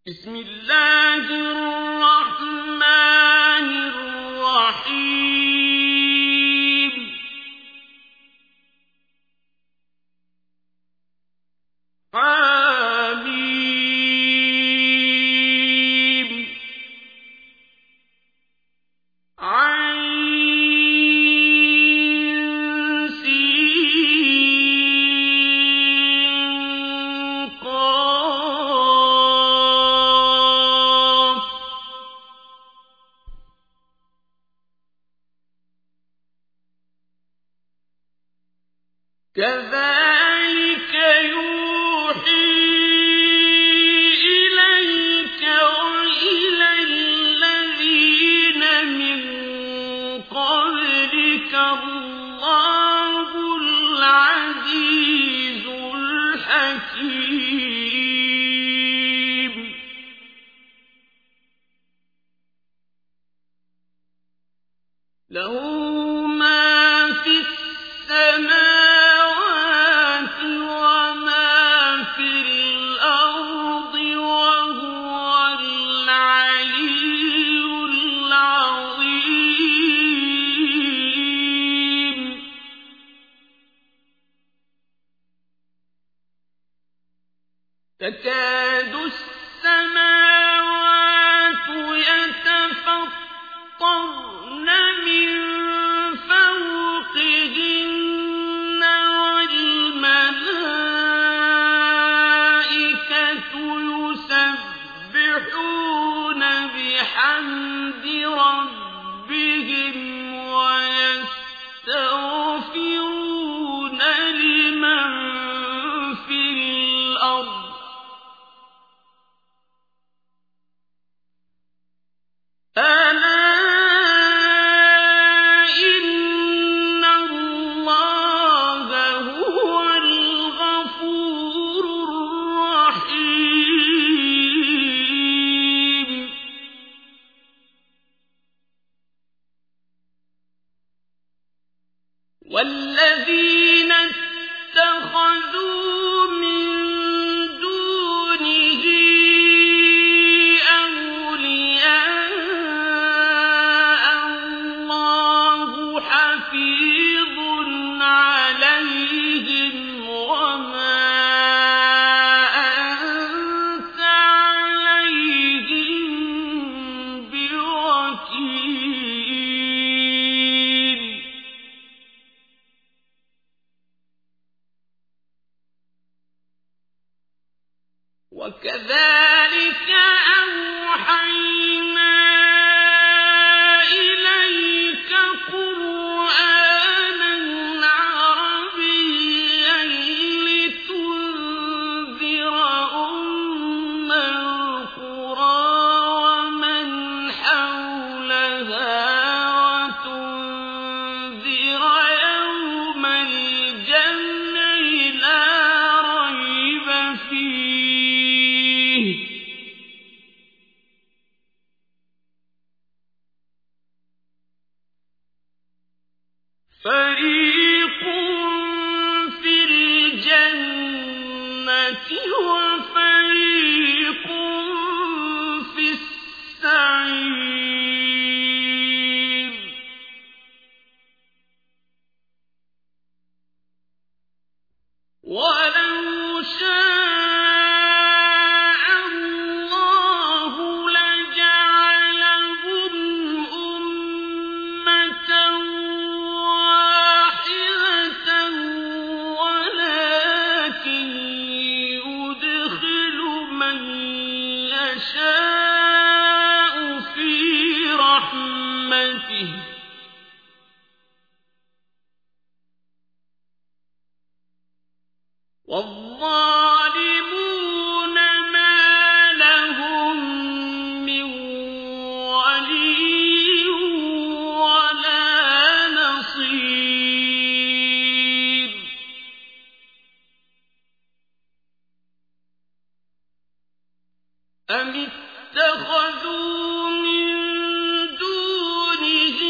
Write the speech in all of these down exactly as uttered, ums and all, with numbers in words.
بسم الله الرحمن الرحيم حميم عين سين قاف كذلك يوحي إليك وإلى الذين من قبلك الله العزيز الحكيم له ما في السماوات وما في الأرض وهو العلي العظيم تكاد السماوات يتفطرن من فوقهن والملائكة يسبحون بحمد ربهم ويستغفرون لمن في الأرض ألا إن الله هو الغفور الرحيم والذين اتخذوا من دونه أولياء الله حفيظ عليهم وما أنت عليهم بوكيل وكذلك أوحينا إليك قرآنا عربيا لتنذر أم القرى ومن حولها وتنذر يوم الجمع لا ريب فيه فريق في الجنة وفريق في السعير ولو شاء الله لجعلهم أمة واحدة ولكن يدخل من يشاء في رحمته والظالمون ما لهم من ولي ولا نصير أم اتخذوا من دونه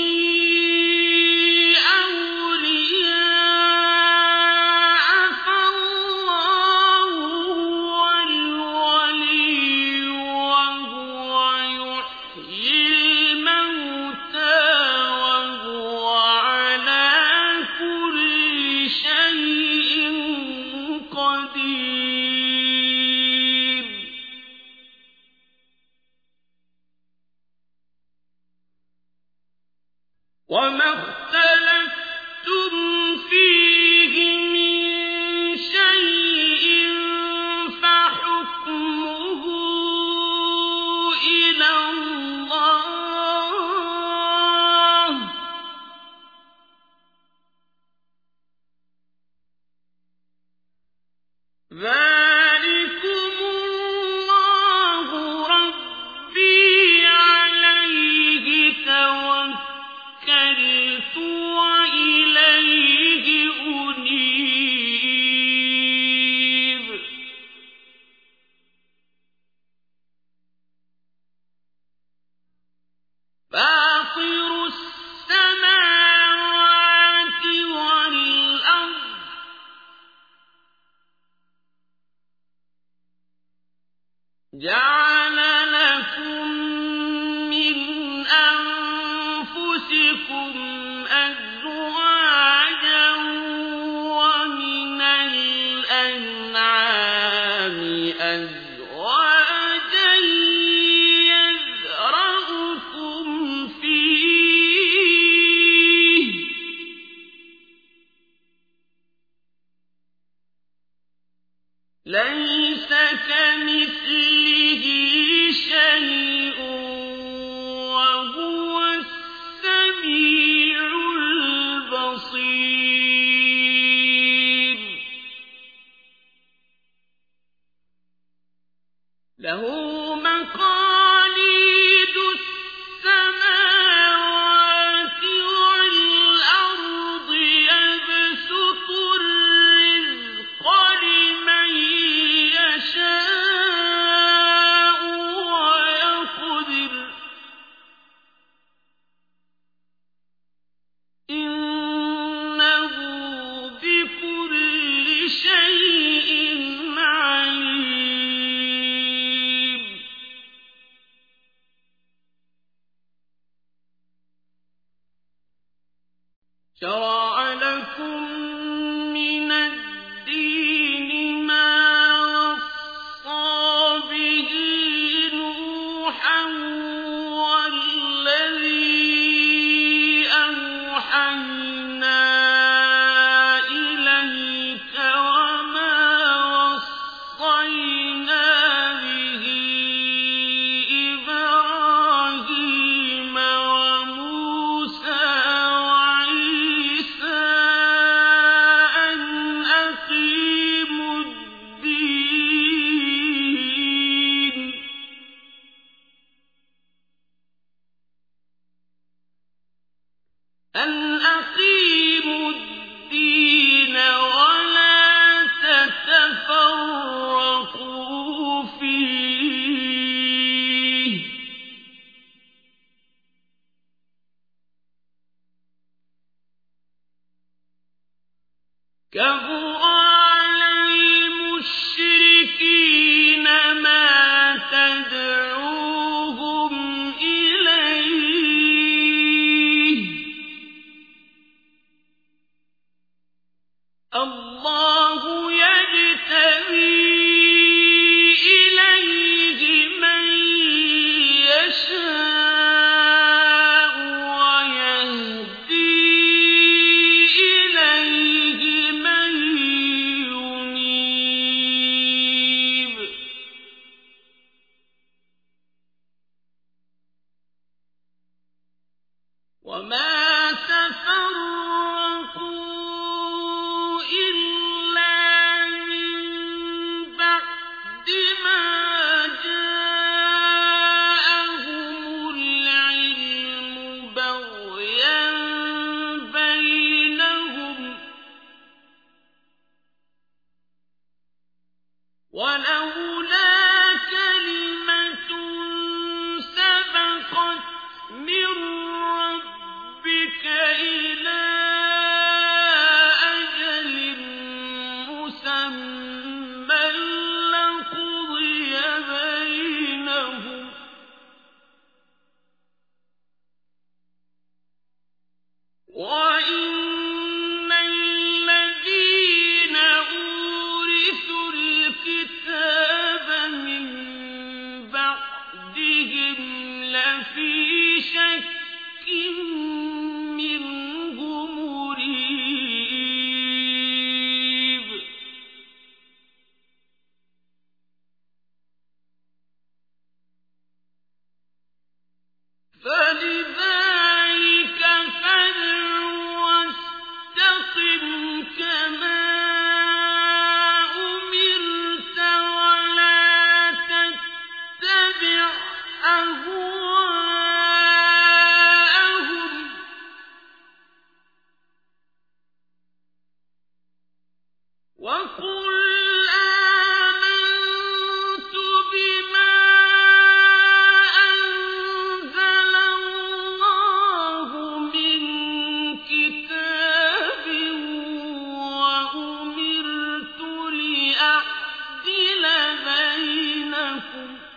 أولياء فالله هو الولي جعل لكم من أنفسكم أزواجا ومن الأنعام أزواجا يذرأكم فيه ليس كمثله شيء وهو السميع البصير له مقاليد السماوات والأرض يبسط الرزق لمن يشاء ويقدر إنه بكل شيء عليم شرع لكم من الدين ما وصى به نوحا والذي أوحينا إليك وما وصينا به إبراهيم وموسى وعيسى أن أقيموا الدين أن أقيموا الدين ولا تتفرقوا فيه كبر على المشركين ما تدعوهم إليه الله يجتبي إليه من يشاء ويهدي إليه من ينيب وما تفرقوا إلا من بعد ما جاءهم العلم بغيا بينهم ولولا كلمة سبقت من ربك إلى أجل مسمى لقضي بينهم وإن الذين أورثوا الكتاب من بعدهم لفي شك منه مريب فلذلك فادع واستقم كما أمرت ولا تتبع أهواءهم وقل آمنت بما أنزل الله من كتاب وأمرت لأعدل بينكم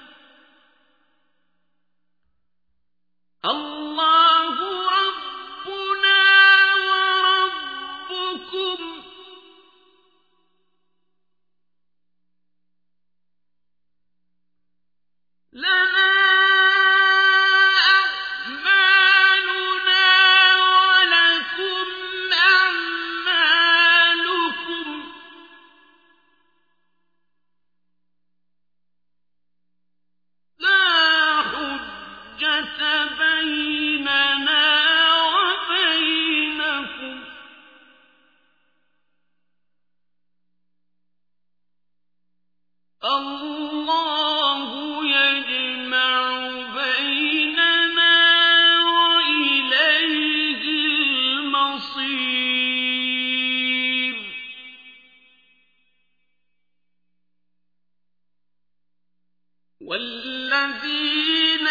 والذين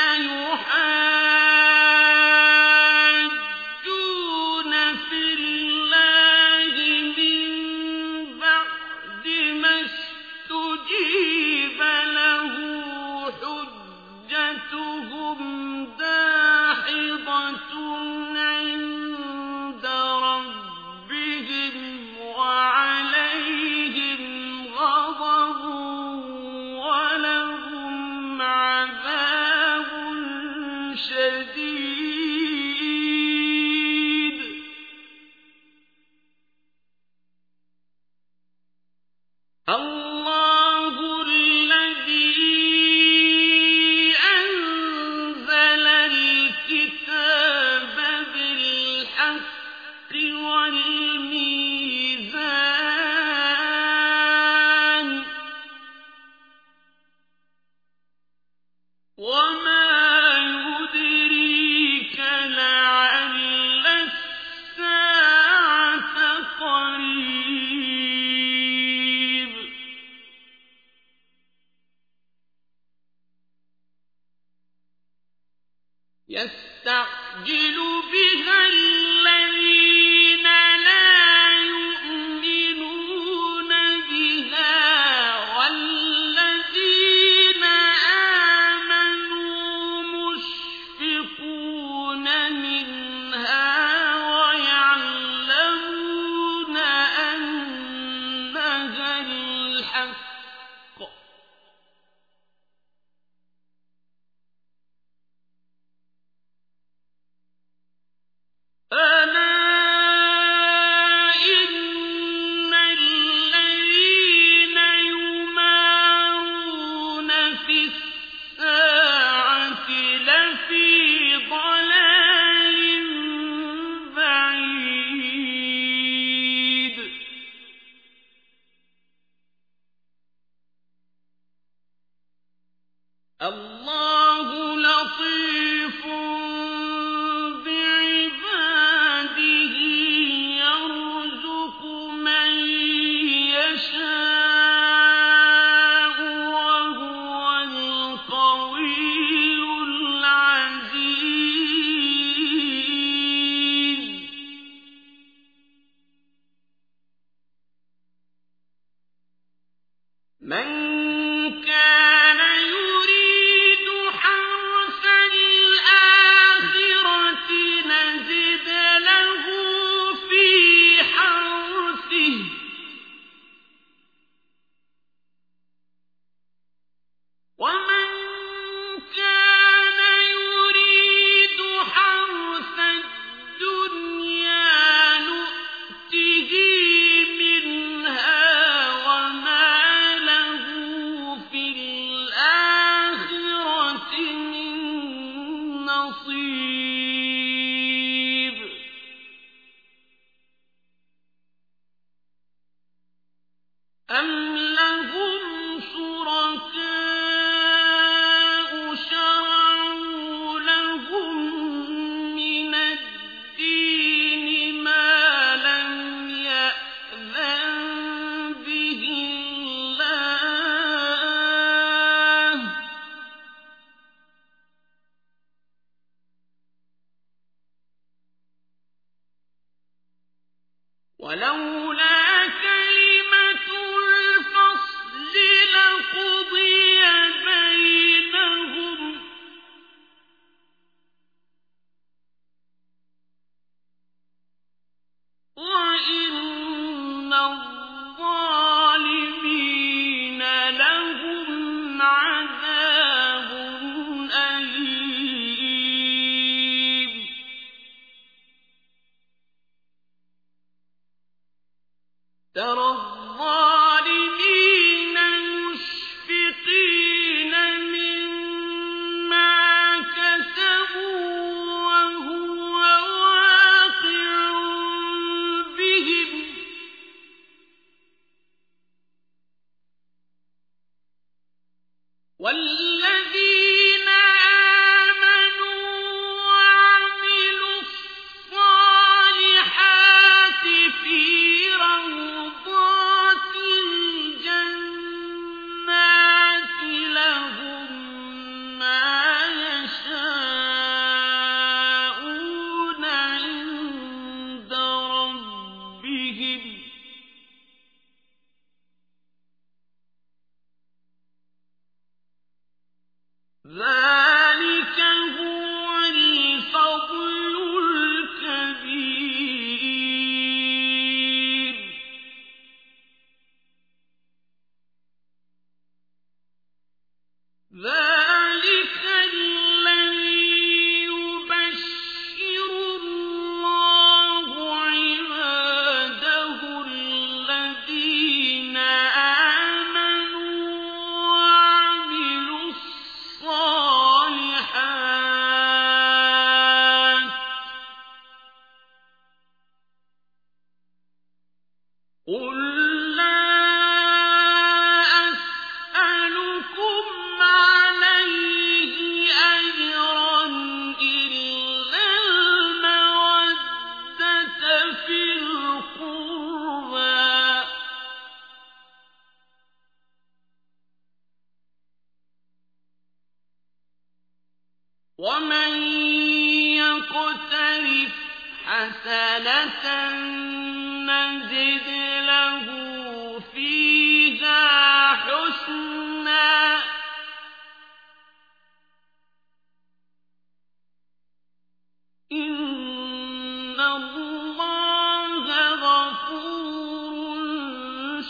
يحاجون في الله من بعد ما استجيب له حجتهم داحضة عند ربهم وعليهم غضب ولهم عذاب شديد. الله الذي أنزل الكتاب بالحق والميزان وما يدريك لعل الساعة قريب. يستعجل بها الذين لا يؤمنون بها والذين آمنوا مشفقون منها ويعلمون أنها الحق. ألا إن الذين يمارون في الساعة لفي ضلال بعيد. الله لطيف بعباده يرزق من يشاء وهو القوي العزيز. من كان يريد حرث الآخرة نزد له في حرثه ومن كان يريد حرث الدنيا نؤته منها وما له في الآخرة من نصيب. أم لهم شركاء شرعوا لهم من الدين ما لم يأذن به الله. ولولا كلمة الفصل لقضي بينهم وإن الظالمين لهم عذاب أليم. ومن يقترف حسنة نزد له فيها حسنا إن الله غفور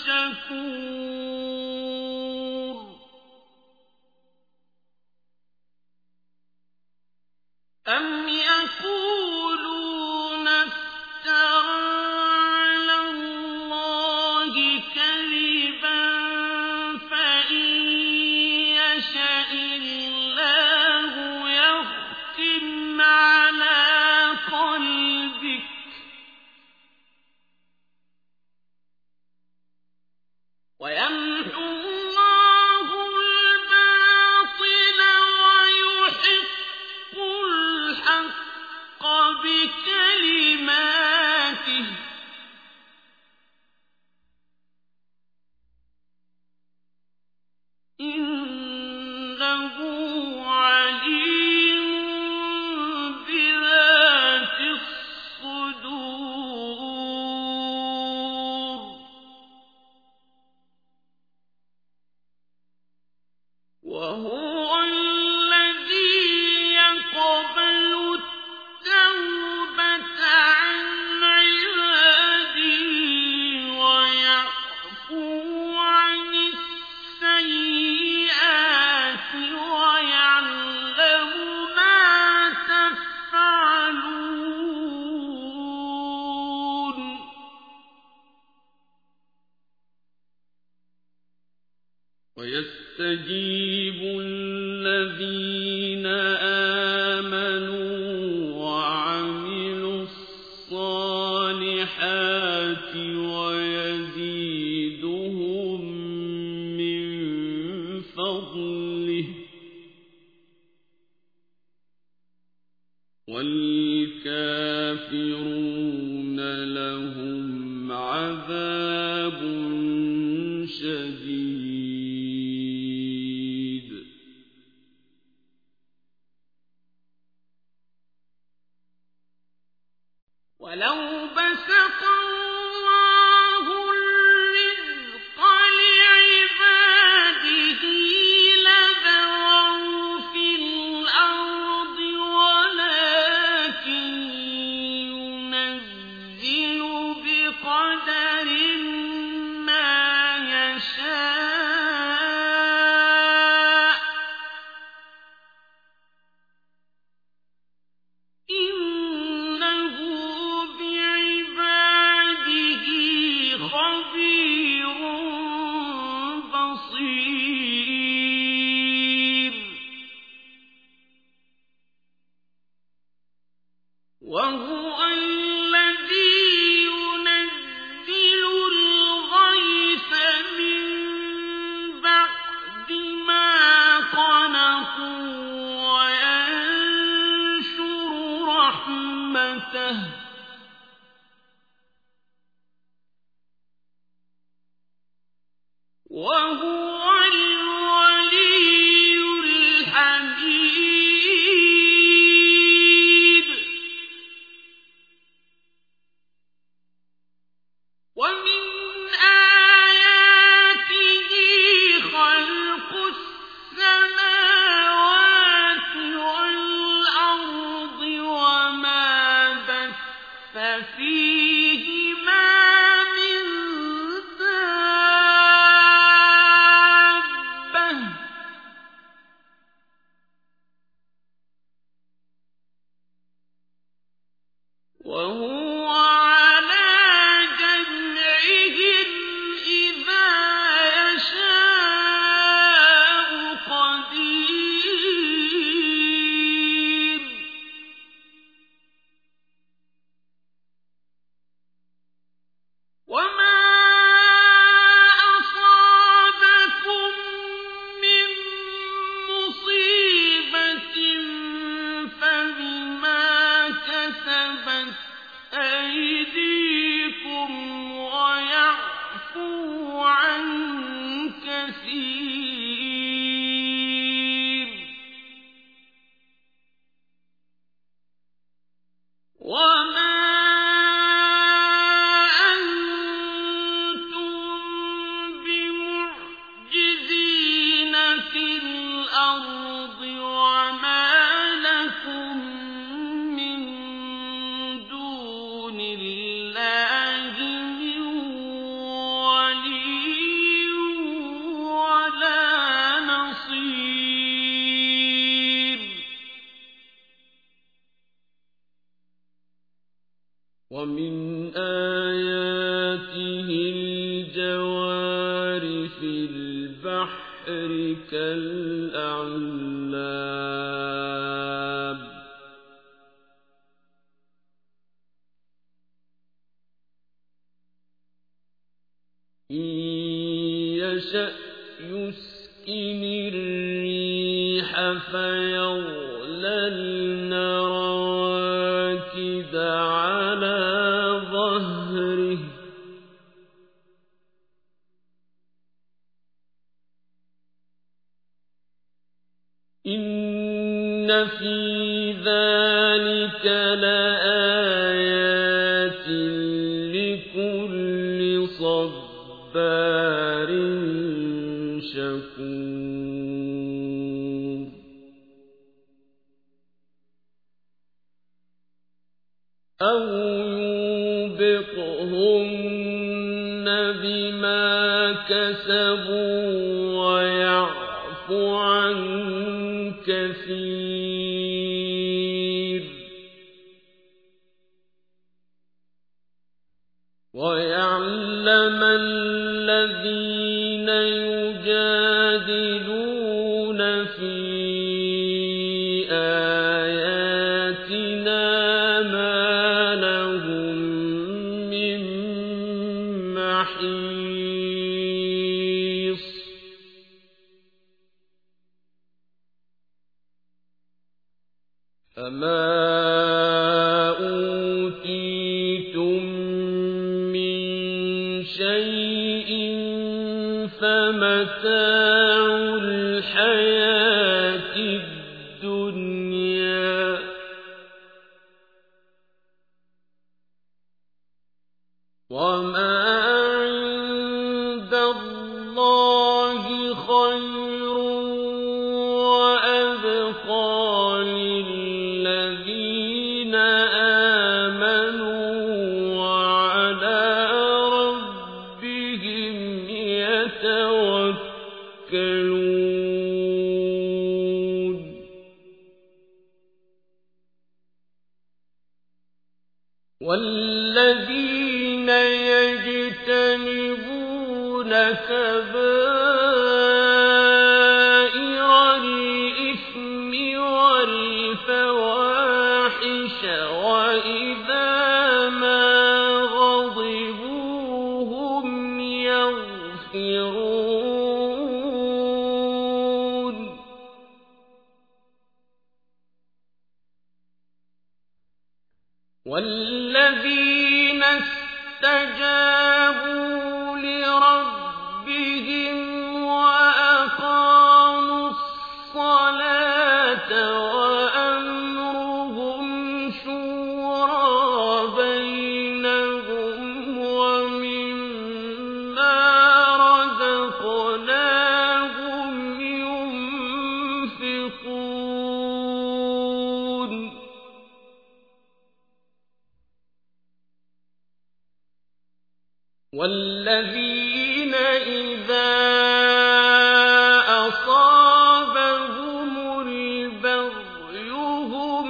شكور أم يقولون افترى على الله كذبا فإن يشأ الله يختم على قلبك ويمحو الله الباطل ويحق الحق بكلماته إنه عليم بذات الصدور وهو الذي يقبل التوبة عن عباده ويعفو عن السيئات ويعلم ما تفعلون ويستجيب الذين آمنوا وعملوا الصالحات ويزيدهم من فضله والكافرون لهم عذاب شديد ولو بسط الله الرزق لعباده لبغوا في الأرض ولكن ينزل بقدر ما يشاء إنه بعباده خبير بصير وهو الذي ينزل الغيث من بعد ما قنطوا وينشر رحمته وهو الولي الحميد ومن آياته خلق السماوات والأرض وما بث فيهما من دابة وهو على جمعهم إذا يشاء قدير وما أصابكم من مصيبة فبما كسبت أيديكم ويعفو عن كثير ومن آياته الجوار في البحر كالأعلام إن يشأ يسكن الريح فيظللن رواكد على ظهره إن في ذلك لآيات لكل صبار شكور أو يوبقهن بما كسبوا ويعفو عن كثير ويعلم الذين يجادلون في آياتنا ما لهم من محيص فما أوتيتم من شيء فمتاع الحياة الدنيا وما عند الله خير وأبقى للذين آمنوا وعلى ربهم يتوكلون والذين يجتنبون كبائر الإثم والفواحش وإذا ما غضبوا هم يغفرون والذين استجابوا لربهم وأقاموا الصلاة وأمرهم شورى بينهم ومما رزقناهم ينفقون والذين إذا أصابهم البغي هم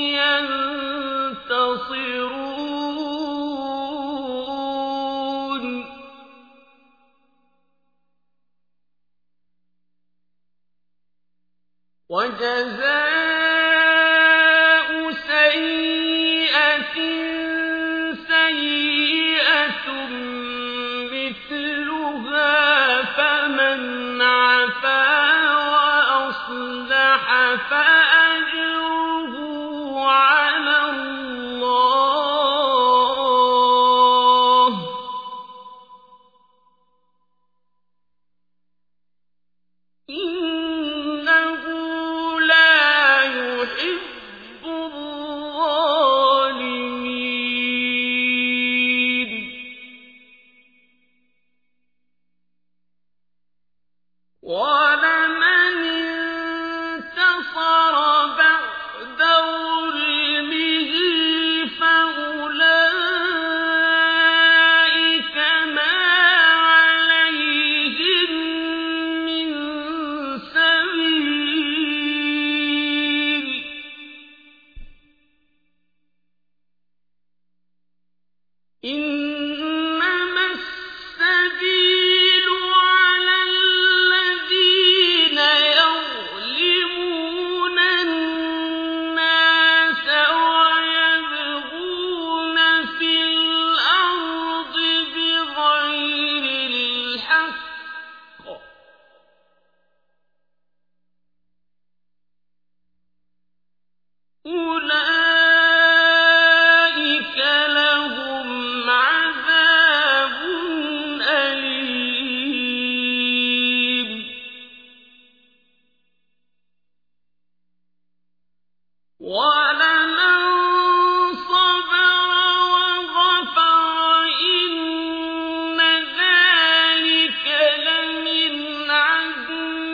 ينتصرون وجزاء سيئة سيئة مثلها فمن عفا وأصلح فأجره على الله إنه لا يحب الظالمين ولمن انتصر بعد وَلَمَن صَبَرَ وَغَفَرَ إِنَّ ذَٰلِكَ لَمِنْ عَزْمِ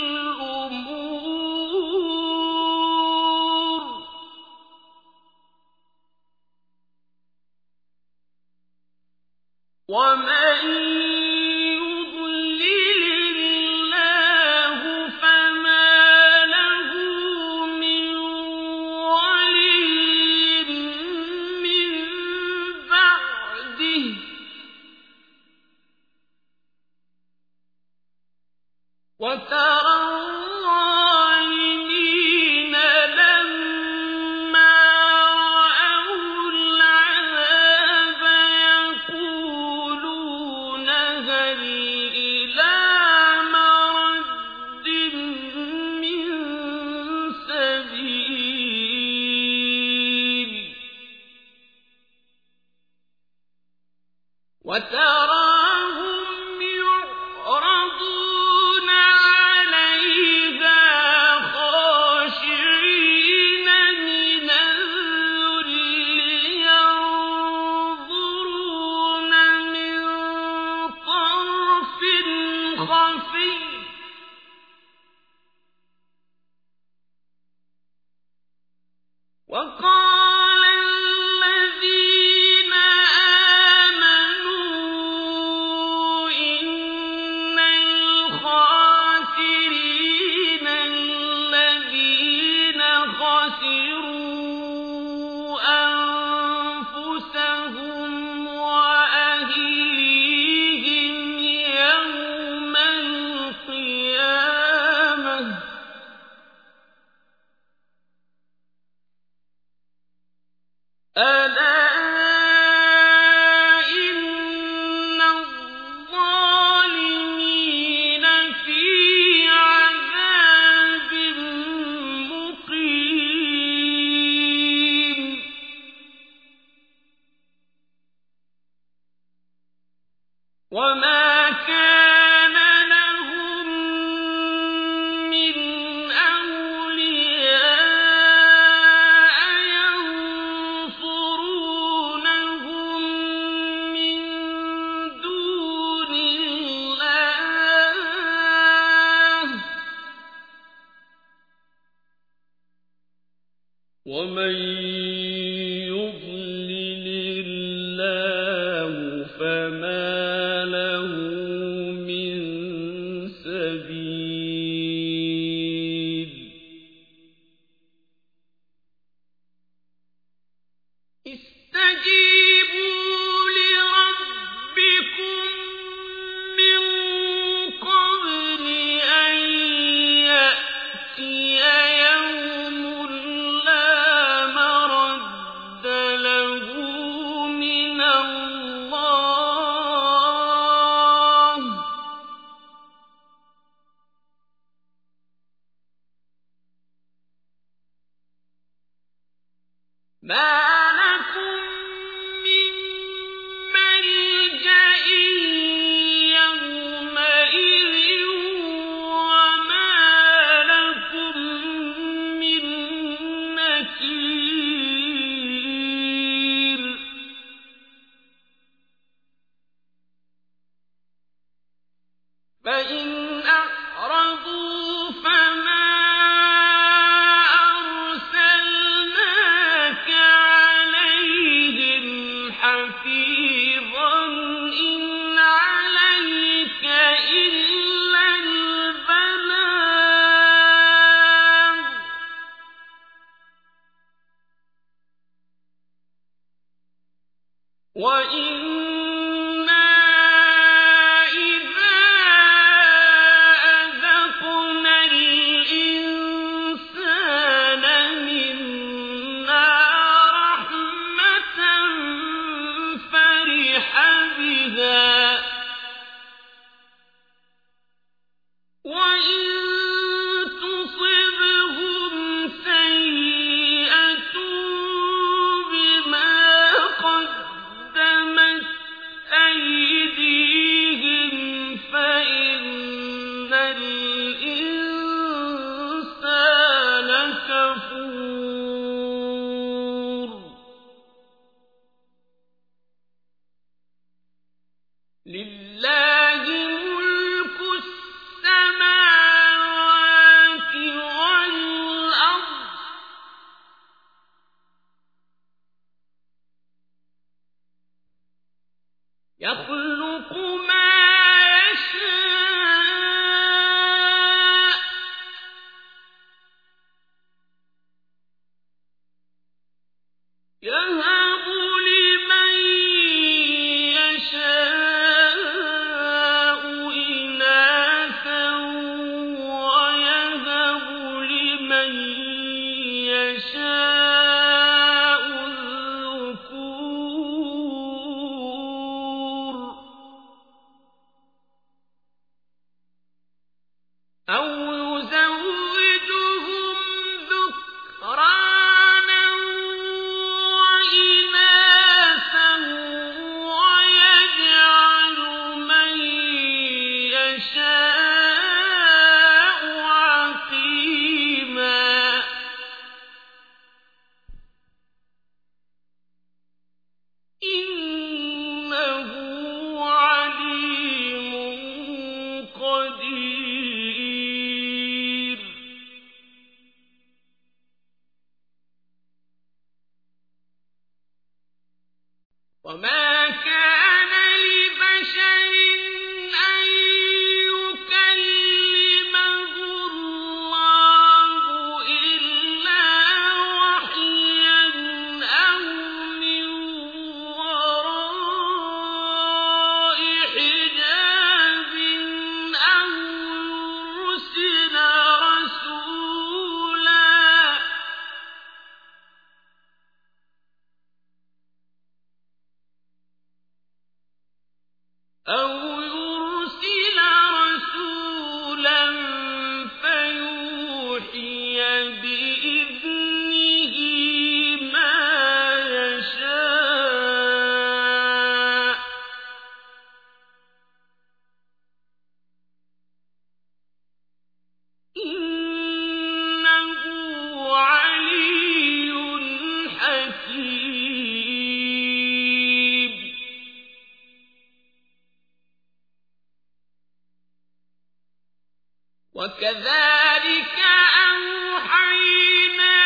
الْأُمُورِ وَمَن يُضْلِلِ اللَّهُ فَمَا لَهُ مِن وَلِيٍّ مِّن بَعْدِهِ ۗ وَتَرَى الظَّالِمِينَ لَمَّا رَأَوُا الْعَذَابَ يَقُولُونَ هَلْ إِلَىٰ مَرَدٍّ مِّن سَبِيلٍ وَتَرَاهُمْ يُعْرَضُونَ عَلَيْهَا خَاشِعِينَ مِنَ الذُّلِّ يَنظُرُونَ مِن طَرْفٍ خَفِيٍّ ۗ وَقَالَ الَّذِينَ آمَنُوا إِنَّ الْخَاسِرِينَ الَّذِينَ خَسِرُوا أَنفُسَهُمْ وَأَهْلِيهِمْ يَوْمَ الْقِيَامَةِ ۗ أَلَا إِنَّ الظَّالِمِينَ فِي عَذَابٍ مُّقِيمٍ وَمَا كَانَ لَهُم مِّنْ أَوْلِيَاءَ يَنصُرُونَهُم مِّن دُونِ اللَّهِ ۗ وَمَن يُضْلِلِ اللَّهُ فَمَا لَهُ مِن سَبِيلٍ اسْتَجِيبُوا لِرَبِّكُم مِّن قَبْلِ أَن يَأْتِيَ يَوْمٌ لَّا مَرَدَّ لَهُ مِنَ اللَّهِ ۖ مَا لَكُم مِّن مَّلْجَإٍ يَوْمَئِذٍ وَمَا لَكُم مِّن نَّكِيرٍ فَإِنْ أَعْرَضُوا فَمَا أَرْسَلْنَاكَ عَلَيْهِمْ حَفِيظًا ۖ إِنْ عَلَيْكَ إِلَّا الْبَلَاغُ ۗ وَإِنَّا إِذَا أَذَقْنَا الْإِنسَانَ مِنَّا رَحْمَةً فَرِحَ بِهَا ۖ وَإِن تُصِبْهُمْ سَيِّئَةٌ بِمَا قَدَّمَتْ لله ملك السماوات والأرض يخلق ما يشاء يهب لمن يشاء إناثا ويهب لمن يشاء الذكور أو يزوجهم ذكرانا وإناثا ويجعل من يشاء عقيما إنه عليم قدير وما كان لبشر أن يكلمه الله إلا وحيا أو من وراء حجاب أو يرسل رسولا أو يرسل رسولا فيوحي بإذنه ما يشاء إنه علي حكيم وكذلك أوحينا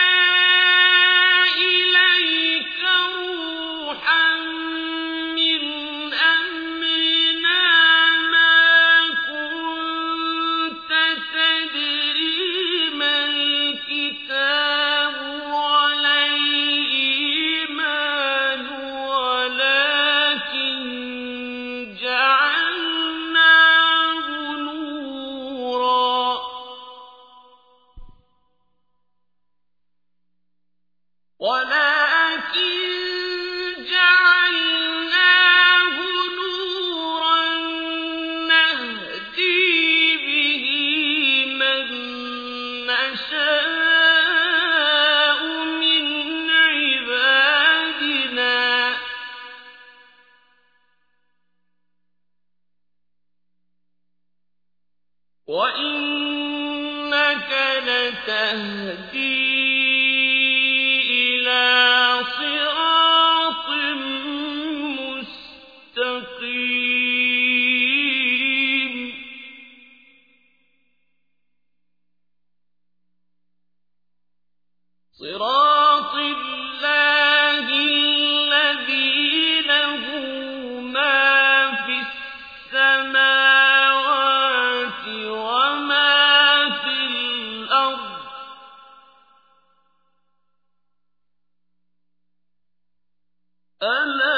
إليك روحا من أمرنا ما كنت تدري ما الكتاب ولا الإيمان ولكن جعلناه نورا ولكن جعلناه نورا نهدي به من نشاء من عبادنا وإنك لتهدي إلى صراط مستقيم صراط الله الذي له ما في السماوات وما في الأرض ألا